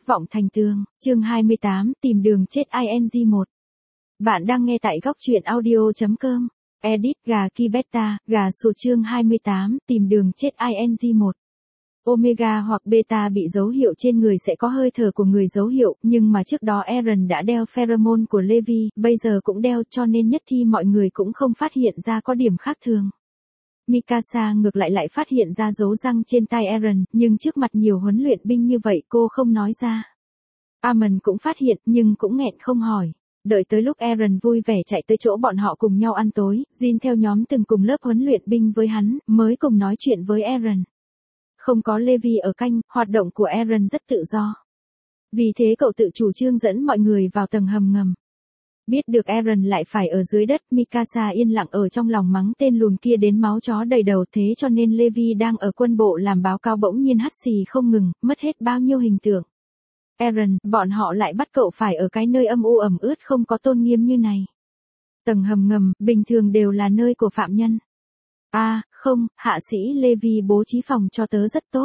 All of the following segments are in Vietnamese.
vọng thành tường, chương 28, tìm đường chết ing 1. Bạn đang nghe tại góc truyện audio.com. Edit gà Kibeta, gà sủa chương 28, tìm đường chết ing 1. Omega hoặc beta bị dấu hiệu trên người sẽ có hơi thở của người dấu hiệu, nhưng mà trước đó Aaron đã đeo pheromone của Levi, bây giờ cũng đeo cho nên nhất thi mọi người cũng không phát hiện ra có điểm khác thường. Mikasa ngược lại phát hiện ra dấu răng trên tay Aaron, nhưng trước mặt nhiều huấn luyện binh như vậy cô không nói ra. Amon cũng phát hiện nhưng cũng nghẹn không hỏi. Đợi tới lúc Aaron vui vẻ chạy tới chỗ bọn họ cùng nhau ăn tối, Jin theo nhóm từng cùng lớp huấn luyện binh với hắn, mới cùng nói chuyện với Aaron. Không có Levi ở canh, hoạt động của Aaron rất tự do. Vì thế cậu tự chủ trương dẫn mọi người vào tầng hầm ngầm. Biết được Aaron lại phải ở dưới đất, Mikasa yên lặng ở trong lòng mắng tên lùn kia đến máu chó đầy đầu, thế cho nên Levi đang ở quân bộ làm báo cáo bỗng nhiên hắt xì không ngừng, mất hết bao nhiêu hình tượng. Aaron, bọn họ lại bắt cậu phải ở cái nơi âm u ẩm ướt không có tôn nghiêm như này. Tầng hầm ngầm, bình thường đều là nơi của phạm nhân. Không, hạ sĩ Levi bố trí phòng cho tớ rất tốt.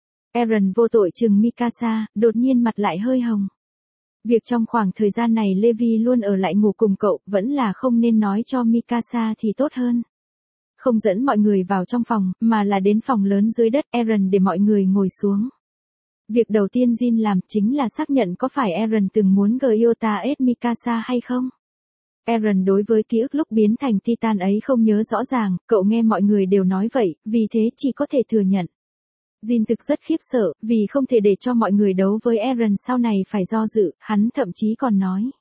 Aaron vô tội chừng Mikasa, đột nhiên mặt lại hơi hồng. Việc trong khoảng thời gian này Levi luôn ở lại ngủ cùng cậu, vẫn là không nên nói cho Mikasa thì tốt hơn. Không dẫn mọi người vào trong phòng, mà là đến phòng lớn dưới đất Aaron để mọi người ngồi xuống. Việc đầu tiên Jin làm chính là xác nhận có phải Aaron từng muốn Gyota S Mikasa hay không. Aaron đối với ký ức lúc biến thành Titan ấy không nhớ rõ ràng, cậu nghe mọi người đều nói vậy, vì thế chỉ có thể thừa nhận. Jin thực rất khiếp sợ, vì không thể để cho mọi người đấu với Aaron sau này phải do dự, hắn thậm chí còn nói.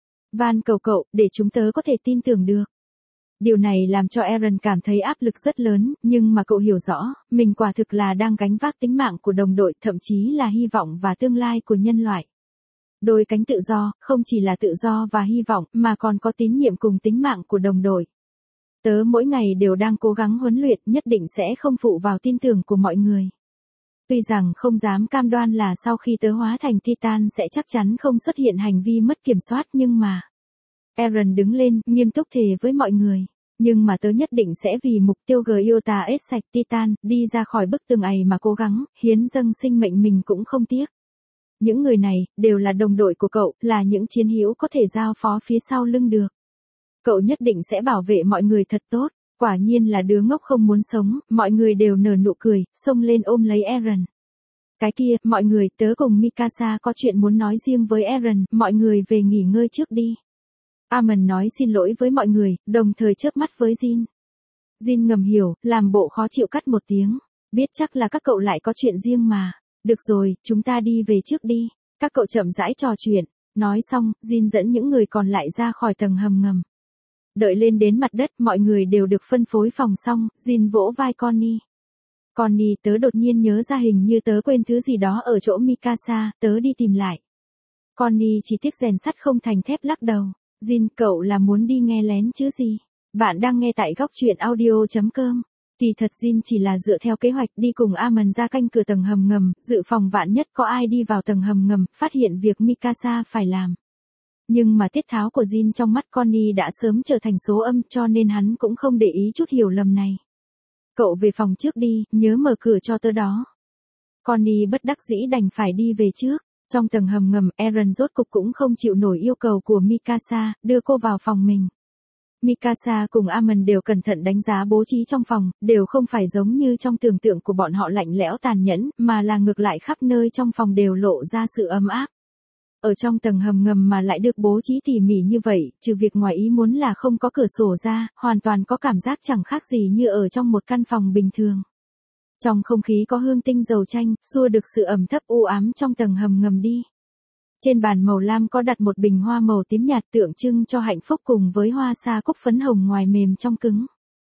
Van cầu cậu, để chúng tớ có thể tin tưởng được. Điều này làm cho Aaron cảm thấy áp lực rất lớn, nhưng mà cậu hiểu rõ, mình quả thực là đang gánh vác tính mạng của đồng đội, thậm chí là hy vọng và tương lai của nhân loại. Đôi cánh tự do, không chỉ là tự do và hy vọng, mà còn có tín nhiệm cùng tính mạng của đồng đội. Tớ mỗi ngày đều đang cố gắng huấn luyện, nhất định sẽ không phụ vào tin tưởng của mọi người. Tuy rằng không dám cam đoan là sau khi tớ hóa thành Titan sẽ chắc chắn không xuất hiện hành vi mất kiểm soát nhưng mà... Aaron đứng lên, nghiêm túc thề với mọi người. Nhưng mà tớ nhất định sẽ vì mục tiêu Gyota S sạch Titan, đi ra khỏi bức tường ấy mà cố gắng, hiến dâng sinh mệnh mình cũng không tiếc. Những người này, đều là đồng đội của cậu, là những chiến hữu có thể giao phó phía sau lưng được. Cậu nhất định sẽ bảo vệ mọi người thật tốt. Quả nhiên là đứa ngốc không muốn sống, mọi người đều nở nụ cười, xông lên ôm lấy Aaron. Cái kia, mọi người, tớ cùng Mikasa có chuyện muốn nói riêng với Aaron, mọi người về nghỉ ngơi trước đi. Amon nói xin lỗi với mọi người, đồng thời chớp mắt với Jin. Jin ngầm hiểu, làm bộ khó chịu cắt một tiếng. Biết chắc là các cậu lại có chuyện riêng mà. Được rồi, chúng ta đi về trước đi. Các cậu chậm rãi trò chuyện. Nói xong, Jin dẫn những người còn lại ra khỏi tầng hầm ngầm. Đợi lên đến mặt đất, mọi người đều được phân phối phòng xong, Jin vỗ vai Connie. Connie, tớ đột nhiên nhớ ra hình như tớ quên thứ gì đó ở chỗ Mikasa, tớ đi tìm lại. Connie chỉ tiếc rèn sắt không thành thép lắc đầu. Jin, cậu là muốn đi nghe lén chứ gì? Bạn đang nghe tại góc truyện audio.com. Kỳ thật Jin chỉ là dựa theo kế hoạch đi cùng Amon ra canh cửa tầng hầm ngầm, dự phòng vạn nhất có ai đi vào tầng hầm ngầm, phát hiện việc Mikasa phải làm. Nhưng mà tiết tháo của Jin trong mắt Connie đã sớm trở thành số âm cho nên hắn cũng không để ý chút hiểu lầm này. Cậu về phòng trước đi, nhớ mở cửa cho tớ đó. Connie bất đắc dĩ đành phải đi về trước. Trong tầng hầm ngầm, Aaron rốt cục cũng không chịu nổi yêu cầu của Mikasa, đưa cô vào phòng mình. Mikasa cùng Amon đều cẩn thận đánh giá bố trí trong phòng, đều không phải giống như trong tưởng tượng của bọn họ lạnh lẽo tàn nhẫn, mà là ngược lại khắp nơi trong phòng đều lộ ra sự ấm áp. Ở trong tầng hầm ngầm mà lại được bố trí tỉ mỉ như vậy, trừ việc ngoài ý muốn là không có cửa sổ ra, hoàn toàn có cảm giác chẳng khác gì như ở trong một căn phòng bình thường. Trong không khí có hương tinh dầu chanh, xua được sự ẩm thấp u ám trong tầng hầm ngầm đi. Trên bàn màu lam có đặt một bình hoa màu tím nhạt tượng trưng cho hạnh phúc cùng với hoa sa cúc phấn hồng ngoài mềm trong cứng.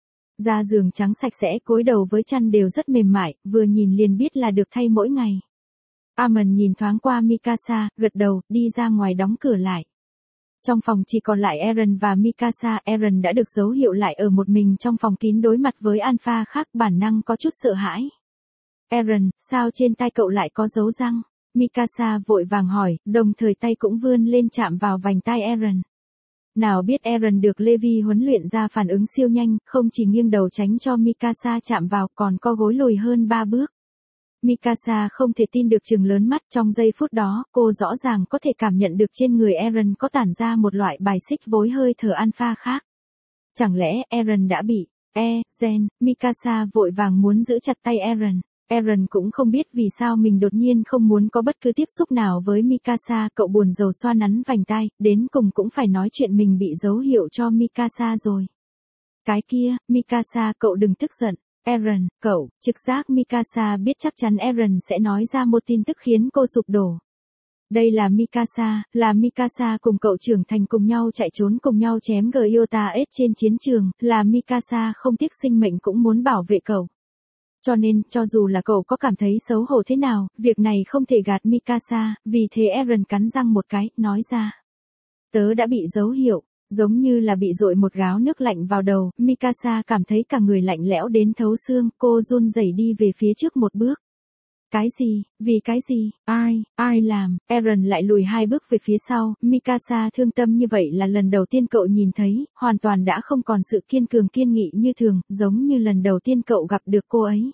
Da giường trắng sạch sẽ, gối đầu với chăn đều rất mềm mại, vừa nhìn liền biết là được thay mỗi ngày. Amon nhìn thoáng qua Mikasa, gật đầu, đi ra ngoài đóng cửa lại. Trong phòng chỉ còn lại Aaron và Mikasa, Aaron đã được dấu hiệu lại ở một mình trong phòng kín đối mặt với Alpha khác, bản năng có chút sợ hãi. Aaron, sao trên tay cậu lại có dấu răng? Mikasa vội vàng hỏi, đồng thời tay cũng vươn lên chạm vào vành tai Aaron. Nào biết Aaron được Levi huấn luyện ra phản ứng siêu nhanh, không chỉ nghiêng đầu tránh cho Mikasa chạm vào còn co gối lùi hơn 3 bước. Mikasa không thể tin được trừng lớn mắt, trong giây phút đó, cô rõ ràng có thể cảm nhận được trên người Eren có tản ra một loại bài xích với hơi thở alpha khác. Chẳng lẽ Eren đã bị gen? Mikasa vội vàng muốn giữ chặt tay Eren. Eren cũng không biết vì sao mình đột nhiên không muốn có bất cứ tiếp xúc nào với Mikasa, cậu buồn rầu xoa nắn vành tai, đến cùng cũng phải nói chuyện mình bị dấu hiệu cho Mikasa rồi. Cái kia, Mikasa, cậu đừng tức giận. Eren, cậu, trực giác Mikasa biết chắc chắn Eren sẽ nói ra một tin tức khiến cô sụp đổ. Đây là Mikasa cùng cậu trưởng thành cùng nhau chạy trốn cùng nhau chém Gyota S trên chiến trường, là Mikasa không tiếc sinh mệnh cũng muốn bảo vệ cậu. Cho nên, cho dù là cậu có cảm thấy xấu hổ thế nào, việc này không thể gạt Mikasa, vì thế Eren cắn răng một cái, nói ra. Tớ đã bị dấu hiệu, giống như là bị dội một gáo nước lạnh vào đầu, Mikasa cảm thấy cả người lạnh lẽo đến thấu xương, cô run rẩy đi về phía trước một bước. Cái gì, vì cái gì, ai làm, Eren lại lùi 2 bước về phía sau, Mikasa thương tâm như vậy là lần đầu tiên cậu nhìn thấy, hoàn toàn đã không còn sự kiên cường kiên nghị như thường, giống như lần đầu tiên cậu gặp được cô ấy.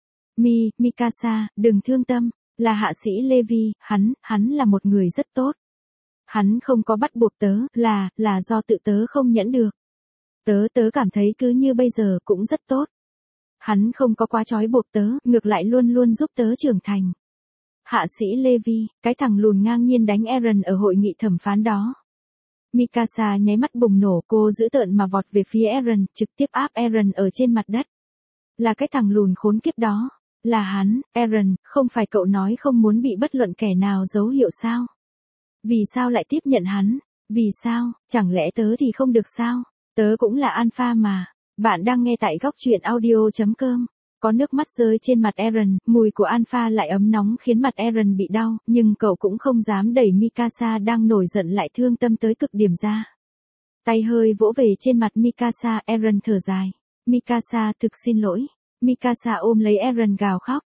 Mikasa, đừng thương tâm, là hạ sĩ Levi, hắn là một người rất tốt. Hắn không có bắt buộc tớ, là do tự tớ không nhẫn được. Tớ cảm thấy cứ như bây giờ cũng rất tốt. Hắn không có quá trói buộc tớ, ngược lại luôn luôn giúp tớ trưởng thành. Hạ sĩ Levi, cái thằng lùn ngang nhiên đánh Eren ở hội nghị thẩm phán đó. Mikasa nháy mắt bùng nổ, cô dữ tợn mà vọt về phía Eren, trực tiếp áp Eren ở trên mặt đất. Là cái thằng lùn khốn kiếp đó. Là hắn, Eren, không phải cậu nói không muốn bị bất luận kẻ nào dấu hiệu sao? Vì sao lại tiếp nhận hắn? Vì sao, chẳng lẽ tớ thì không được sao? Tớ cũng là alpha mà. Bạn đang nghe tại góc truyện audio.com. Có nước mắt rơi trên mặt Eren, mùi của alpha lại ấm nóng khiến mặt Eren bị đau, nhưng cậu cũng không dám đẩy Mikasa đang nổi giận lại thương tâm tới cực điểm ra. Tay hơi vỗ về trên mặt Mikasa, Eren thở dài. Mikasa, thực xin lỗi. Mikasa ôm lấy Eren gào khóc.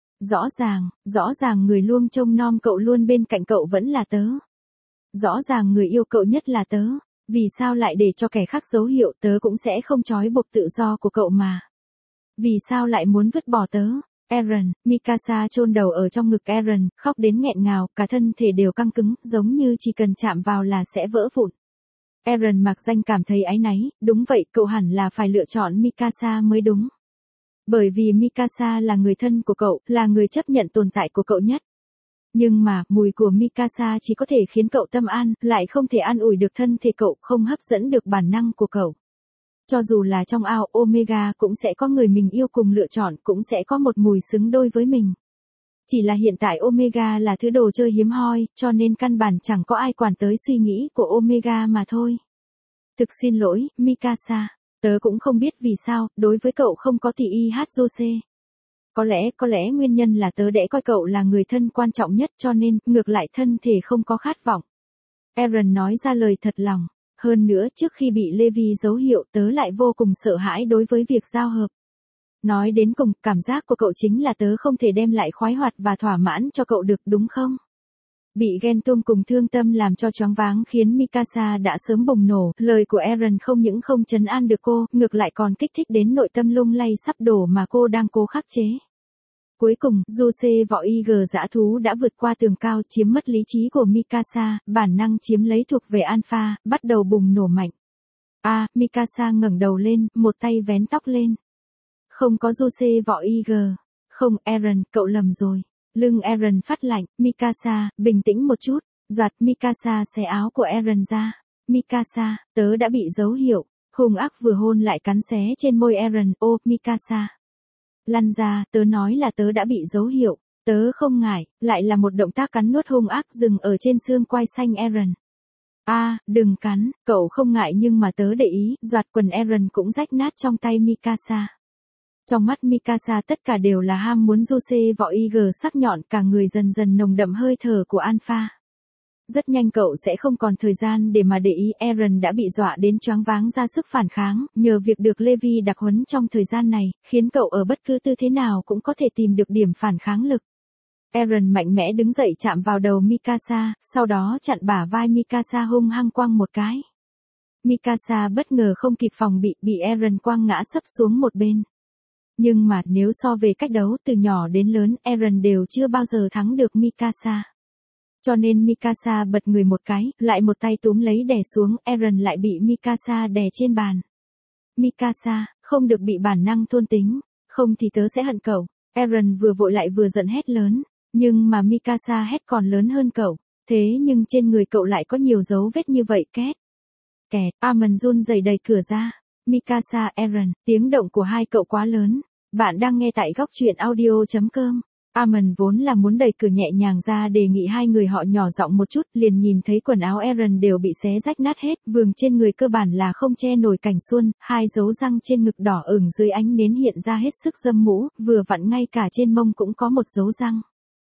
Rõ ràng người luôn trông nom cậu luôn bên cạnh cậu vẫn là tớ. Rõ ràng người yêu cậu nhất là tớ. Vì sao lại để cho kẻ khác dấu hiệu, tớ cũng sẽ không trói buộc tự do của cậu mà. Vì sao lại muốn vứt bỏ tớ? Eren, Mikasa chôn đầu ở trong ngực Eren, khóc đến nghẹn ngào, cả thân thể đều căng cứng, giống như chỉ cần chạm vào là sẽ vỡ vụn. Eren mặc danh cảm thấy áy náy, đúng vậy, cậu hẳn là phải lựa chọn Mikasa mới đúng. Bởi vì Mikasa là người thân của cậu, là người chấp nhận tồn tại của cậu nhất. Nhưng mà, mùi của Mikasa chỉ có thể khiến cậu tâm an, lại không thể an ủi được thân thể cậu, không hấp dẫn được bản năng của cậu. Cho dù là trong ao Omega cũng sẽ có người mình yêu cùng lựa chọn, cũng sẽ có một mùi xứng đôi với mình. Chỉ là hiện tại Omega là thứ đồ chơi hiếm hoi, cho nên căn bản chẳng có ai quản tới suy nghĩ của Omega mà thôi. Thực xin lỗi, Mikasa. Tớ cũng không biết vì sao, đối với cậu không có tỷ y hát Jose. Có lẽ nguyên nhân là tớ đã coi cậu là người thân quan trọng nhất cho nên, ngược lại thân thể không có khát vọng. Eren nói ra lời thật lòng. Hơn nữa, trước khi bị Levi dấu hiệu tớ lại vô cùng sợ hãi đối với việc giao hợp. Nói đến cùng, cảm giác của cậu chính là tớ không thể đem lại khoái hoạt và thỏa mãn cho cậu được đúng không? Bị ghen tuông cùng thương tâm làm cho choáng váng khiến Mikasa đã sớm bùng nổ, lời của Eren không những không trấn an được cô, ngược lại còn kích thích đến nội tâm lung lay sắp đổ mà cô đang cố khắc chế. Cuối cùng, Jose võ Iger dã thú đã vượt qua tường cao chiếm mất lý trí của Mikasa, bản năng chiếm lấy thuộc về Alpha, bắt đầu bùng nổ mạnh. Mikasa ngẩng đầu lên, một tay vén tóc lên. Không có Jose võ Iger. Không, Eren, cậu lầm rồi. Lưng Eren phát lạnh, Mikasa, bình tĩnh một chút. Doạt, Mikasa xé áo của Eren ra. Mikasa, tớ đã bị dấu hiệu. Hung ác vừa hôn lại cắn xé trên môi Eren, ô, Mikasa. Lăn ra, tớ nói là tớ đã bị dấu hiệu. Tớ không ngại, lại là một động tác cắn nuốt hung ác dừng ở trên xương quai xanh Eren. Đừng cắn, cậu không ngại nhưng mà tớ để ý, doạt quần Eren cũng rách nát trong tay Mikasa. Trong mắt Mikasa tất cả đều là ham muốn Jose võ Iger sắc nhọn, cả người dần dần nồng đậm hơi thở của Alpha. Rất nhanh cậu sẽ không còn thời gian để mà để ý, Eren đã bị dọa đến choáng váng ra sức phản kháng, nhờ việc được Levi đặc huấn trong thời gian này, khiến cậu ở bất cứ tư thế nào cũng có thể tìm được điểm phản kháng lực. Eren mạnh mẽ đứng dậy chạm vào đầu Mikasa, sau đó chặn bả vai Mikasa hung hăng quăng một cái. Mikasa bất ngờ không kịp phòng bị Eren quăng ngã sấp xuống một bên. Nhưng mà nếu so về cách đấu từ nhỏ đến lớn, Eren đều chưa bao giờ thắng được Mikasa. Cho nên Mikasa bật người một cái, lại một tay túm lấy đè xuống, Eren lại bị Mikasa đè trên bàn. Mikasa, không được bị bản năng thôn tính, không thì tớ sẽ hận cậu. Eren vừa vội lại vừa giận hét lớn, nhưng mà Mikasa hét còn lớn hơn cậu, thế nhưng trên người cậu lại có nhiều dấu vết như vậy két. Kẹt, Amon run rẩy đẩy cửa ra. Mikasa, Eren, tiếng động của hai cậu quá lớn. Bạn đang nghe tại góc truyện audio.com. Amon vốn là muốn đẩy cửa nhẹ nhàng ra đề nghị hai người họ nhỏ giọng một chút, liền nhìn thấy quần áo Eren đều bị xé rách nát hết, vườn trên người cơ bản là không che nổi cảnh xuân, hai dấu răng trên ngực đỏ ửng dưới ánh nến hiện ra hết sức dâm mũ, vừa vặn ngay cả trên mông cũng có một dấu răng.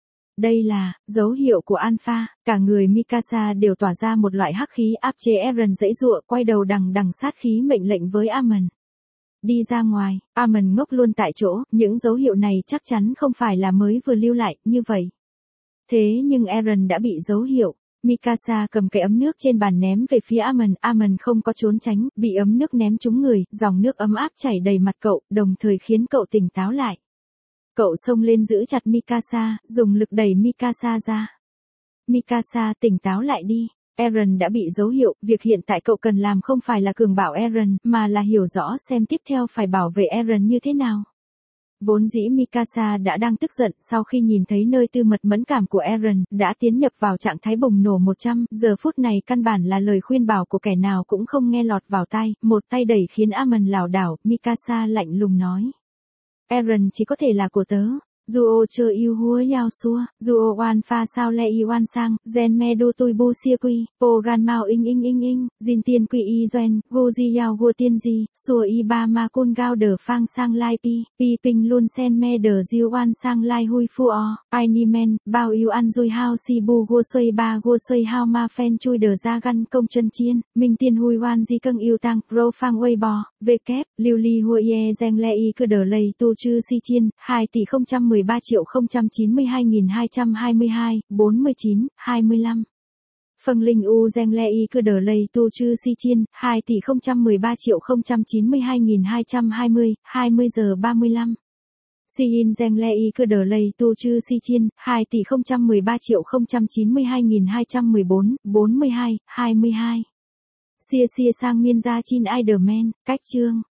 Đây là dấu hiệu của alpha, cả người Mikasa đều tỏa ra một loại hắc khí áp chế Eren giãy giụa, quay đầu đằng đằng sát khí mệnh lệnh với Amon. Đi ra ngoài, Amon ngốc luôn tại chỗ, những dấu hiệu này chắc chắn không phải là mới vừa lưu lại, như vậy. Thế nhưng Eren đã bị dấu hiệu. Mikasa cầm cái ấm nước trên bàn ném về phía Amon không có trốn tránh, bị ấm nước ném trúng người, dòng nước ấm áp chảy đầy mặt cậu, đồng thời khiến cậu tỉnh táo lại. Cậu xông lên giữ chặt Mikasa, dùng lực đẩy Mikasa ra. Mikasa, tỉnh táo lại đi. Eren đã bị dấu hiệu, việc hiện tại cậu cần làm không phải là cường bảo Eren, mà là hiểu rõ xem tiếp theo phải bảo vệ Eren như thế nào. Vốn dĩ Mikasa đã đang tức giận sau khi nhìn thấy nơi tư mật mẫn cảm của Eren, đã tiến nhập vào trạng thái bùng nổ 100, giờ phút này căn bản là lời khuyên bảo của kẻ nào cũng không nghe lọt vào tai, một tay đẩy khiến Amon lảo đảo, Mikasa lạnh lùng nói. Eren chỉ có thể là của tớ. Duo chơi yêu húa yao xua, duo oan pha sao le y oan sang, gen me đu tui bu xia quy, po gan mau ing, jin tiên quy y doen, gu di yao gu tiên di, xua y ba ma cun gao đờ phang sang lai pi ping luôn sen me đờ diu oan sang lai hui fu o, ai ni men, bao yêu an dui hao si bu gu xuôi hao ma phen chui đờ ra gan công chân chiên, minh tiên hui oan di câng yêu tăng, ro phang uây bò, ve kép, liu li hui ye zeng le y cơ đờ lầy tu chư si chiên, 2 tỷ 013.092.222, 49, 25. Phân linh u zeng le y cơ đờ lầy tu chư si chiên, 2 tỷ 013.092.220, 20 giờ 35. Si in zeng le y cơ đờ lầy tu chư si chiên, 2 tỷ 013.092.214, 42, 22. Xia sang miên gia chin Iderman, cách chương.